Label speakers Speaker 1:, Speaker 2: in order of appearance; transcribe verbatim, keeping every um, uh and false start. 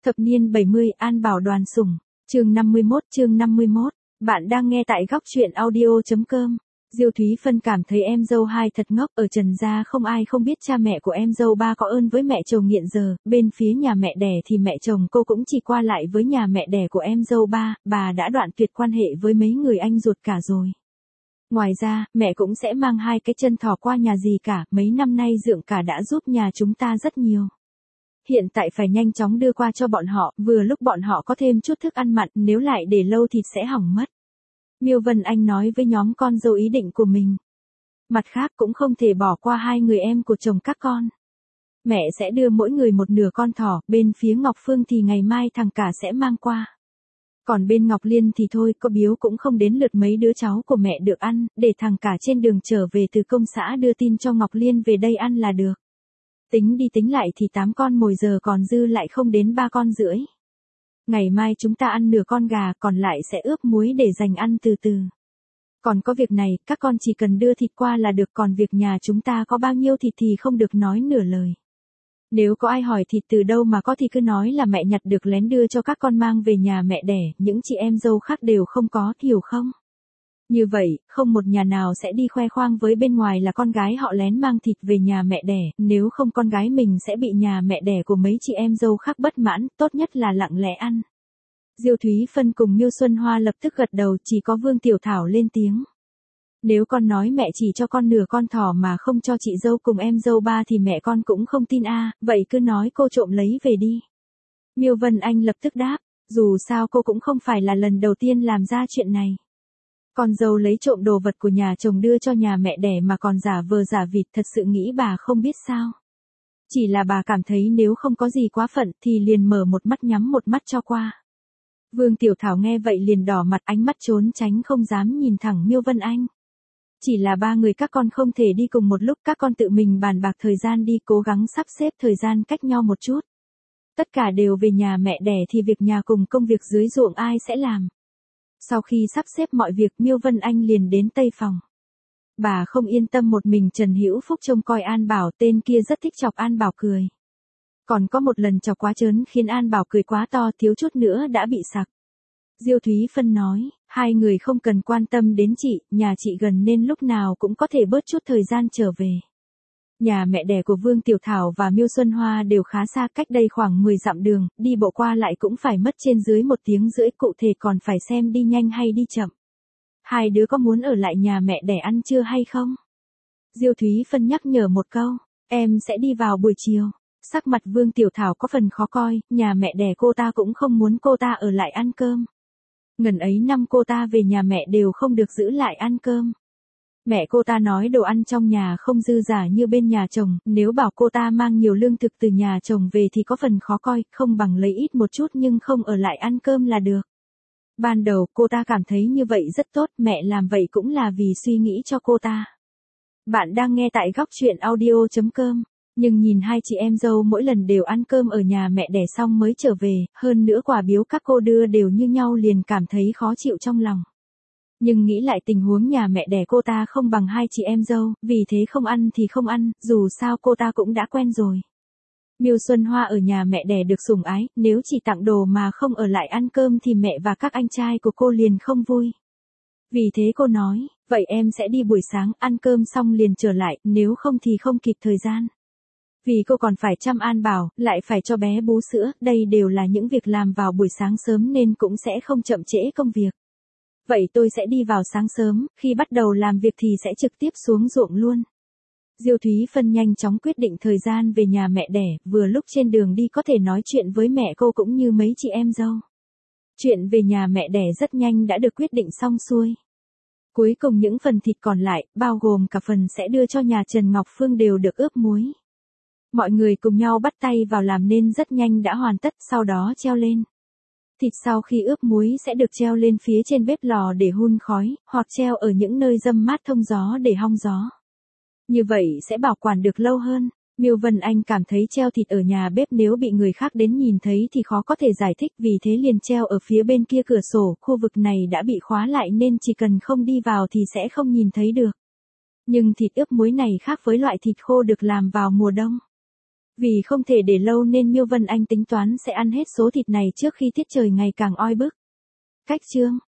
Speaker 1: Thập niên bảy mươi, An Bảo đoàn sủng. Chương năm mươi mốt, chương năm mươi mốt. Bạn đang nghe tại góc truyện audio chấm com. Diêu Thúy Phân cảm thấy em dâu hai thật ngốc, ở Trần gia không ai không biết cha mẹ của em dâu ba có ơn với mẹ chồng nghiện giờ, bên phía nhà mẹ đẻ thì mẹ chồng cô cũng chỉ qua lại với nhà mẹ đẻ của em dâu ba, bà đã đoạn tuyệt quan hệ với mấy người anh ruột cả rồi. Ngoài ra, mẹ cũng sẽ mang hai cái chân thỏ qua nhà dì cả, mấy năm nay dượng cả đã giúp nhà chúng ta rất nhiều. Hiện tại phải nhanh chóng đưa qua cho bọn họ, vừa lúc bọn họ có thêm chút thức ăn mặn, nếu lại để lâu thịt sẽ hỏng mất. Miêu Vân Anh nói với nhóm con dâu ý định của mình. Mặt khác cũng không thể bỏ qua hai người em của chồng các con. Mẹ sẽ đưa mỗi người một nửa con thỏ, bên phía Ngọc Phương thì ngày mai thằng cả sẽ mang qua. Còn bên Ngọc Liên thì thôi, có biếu cũng không đến lượt mấy đứa cháu của mẹ được ăn, để thằng cả trên đường trở về từ công xã đưa tin cho Ngọc Liên về đây ăn là được. Tính đi tính lại thì tám con mồi giờ còn dư lại không đến ba con rưỡi. Ngày mai chúng ta ăn nửa con gà, còn lại sẽ ướp muối để dành ăn từ từ. Còn có việc này, các con chỉ cần đưa thịt qua là được, còn việc nhà chúng ta có bao nhiêu thịt thì không được nói nửa lời. Nếu có ai hỏi thịt từ đâu mà có thì cứ nói là mẹ nhặt được lén đưa cho các con mang về nhà mẹ đẻ, những chị em dâu khác đều không có, hiểu không? Như vậy, không một nhà nào sẽ đi khoe khoang với bên ngoài là con gái họ lén mang thịt về nhà mẹ đẻ, nếu không con gái mình sẽ bị nhà mẹ đẻ của mấy chị em dâu khác bất mãn, tốt nhất là lặng lẽ ăn. Diêu Thúy Phân cùng Miêu Xuân Hoa lập tức gật đầu, chỉ có Vương Tiểu Thảo lên tiếng. Nếu con nói mẹ chỉ cho con nửa con thỏ mà không cho chị dâu cùng em dâu ba thì mẹ con cũng không tin a, à, vậy cứ nói cô trộm lấy về đi. Miêu Vân Anh lập tức đáp, dù sao cô cũng không phải là lần đầu tiên làm ra chuyện này. Con dâu lấy trộm đồ vật của nhà chồng đưa cho nhà mẹ đẻ mà còn giả vờ giả vịt, thật sự nghĩ bà không biết sao. Chỉ là bà cảm thấy nếu không có gì quá phận thì liền mở một mắt nhắm một mắt cho qua. Vương Tiểu Thảo nghe vậy liền đỏ mặt, ánh mắt trốn tránh không dám nhìn thẳng Miêu Vân Anh. Chỉ là ba người các con không thể đi cùng một lúc, các con tự mình bàn bạc thời gian đi, cố gắng sắp xếp thời gian cách nhau một chút. Tất cả đều về nhà mẹ đẻ thì việc nhà cùng công việc dưới ruộng ai sẽ làm. Sau khi sắp xếp mọi việc, Miêu Vân Anh liền đến tây phòng. Bà không yên tâm một mình Trần Hữu Phúc trông coi An Bảo, tên kia rất thích chọc An Bảo cười. Còn có một lần chọc quá trớn khiến An Bảo cười quá to, thiếu chút nữa đã bị sặc. Diêu Thúy Phân nói, hai người không cần quan tâm đến chị, nhà chị gần nên lúc nào cũng có thể bớt chút thời gian trở về. Nhà mẹ đẻ của Vương Tiểu Thảo và Miêu Xuân Hoa đều khá xa, cách đây khoảng mười dặm đường, đi bộ qua lại cũng phải mất trên dưới một tiếng rưỡi, cụ thể còn phải xem đi nhanh hay đi chậm. Hai đứa có muốn ở lại nhà mẹ đẻ ăn trưa hay không? Diêu Thúy Phân nhắc nhở một câu, em sẽ đi vào buổi chiều. Sắc mặt Vương Tiểu Thảo có phần khó coi, nhà mẹ đẻ cô ta cũng không muốn cô ta ở lại ăn cơm. Ngần ấy năm cô ta về nhà mẹ đều không được giữ lại ăn cơm. Mẹ cô ta nói đồ ăn trong nhà không dư giả như bên nhà chồng, nếu bảo cô ta mang nhiều lương thực từ nhà chồng về thì có phần khó coi, không bằng lấy ít một chút nhưng không ở lại ăn cơm là được. Ban đầu cô ta cảm thấy như vậy rất tốt, mẹ làm vậy cũng là vì suy nghĩ cho cô ta. Bạn đang nghe tại góc truyện audio chấm com. Nhưng nhìn hai chị em dâu mỗi lần đều ăn cơm ở nhà mẹ đẻ xong mới trở về, hơn nữa quà biếu các cô đưa đều như nhau liền cảm thấy khó chịu trong lòng. Nhưng nghĩ lại tình huống nhà mẹ đẻ cô ta không bằng hai chị em dâu, vì thế không ăn thì không ăn, dù sao cô ta cũng đã quen rồi. Miêu Xuân Hoa ở nhà mẹ đẻ được sủng ái, nếu chỉ tặng đồ mà không ở lại ăn cơm thì mẹ và các anh trai của cô liền không vui. Vì thế cô nói, vậy em sẽ đi buổi sáng, ăn cơm xong liền trở lại, nếu không thì không kịp thời gian. Vì cô còn phải chăm An Bảo, lại phải cho bé bú sữa, đây đều là những việc làm vào buổi sáng sớm nên cũng sẽ không chậm trễ công việc. Vậy tôi sẽ đi vào sáng sớm, khi bắt đầu làm việc thì sẽ trực tiếp xuống ruộng luôn. Diêu Thúy Phân nhanh chóng quyết định thời gian về nhà mẹ đẻ, vừa lúc trên đường đi có thể nói chuyện với mẹ cô cũng như mấy chị em dâu. Chuyện về nhà mẹ đẻ rất nhanh đã được quyết định xong xuôi. Cuối cùng những phần thịt còn lại, bao gồm cả phần sẽ đưa cho nhà Trần Ngọc Phương đều được ướp muối. Mọi người cùng nhau bắt tay vào làm nên rất nhanh đã hoàn tất, sau đó treo lên. Thịt sau khi ướp muối sẽ được treo lên phía trên bếp lò để hun khói, hoặc treo ở những nơi râm mát thông gió để hong gió. Như vậy sẽ bảo quản được lâu hơn. Miêu Vân Anh cảm thấy treo thịt ở nhà bếp nếu bị người khác đến nhìn thấy thì khó có thể giải thích, vì thế liền treo ở phía bên kia cửa sổ, khu vực này đã bị khóa lại nên chỉ cần không đi vào thì sẽ không nhìn thấy được. Nhưng thịt ướp muối này khác với loại thịt khô được làm vào mùa đông. Vì không thể để lâu nên Miêu Vân Anh tính toán sẽ ăn hết số thịt này trước khi tiết trời ngày càng oi bức. Cách chương